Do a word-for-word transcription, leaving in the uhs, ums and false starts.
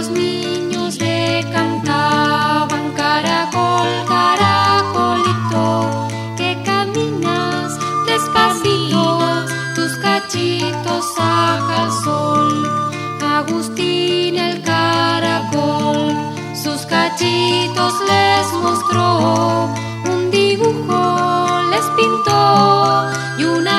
los niños le cantaban: caracol, caracolito, que caminas despacito, tus cachitos saca el sol. Agustín el caracol sus cachitos les mostró, un dibujo les pintó y una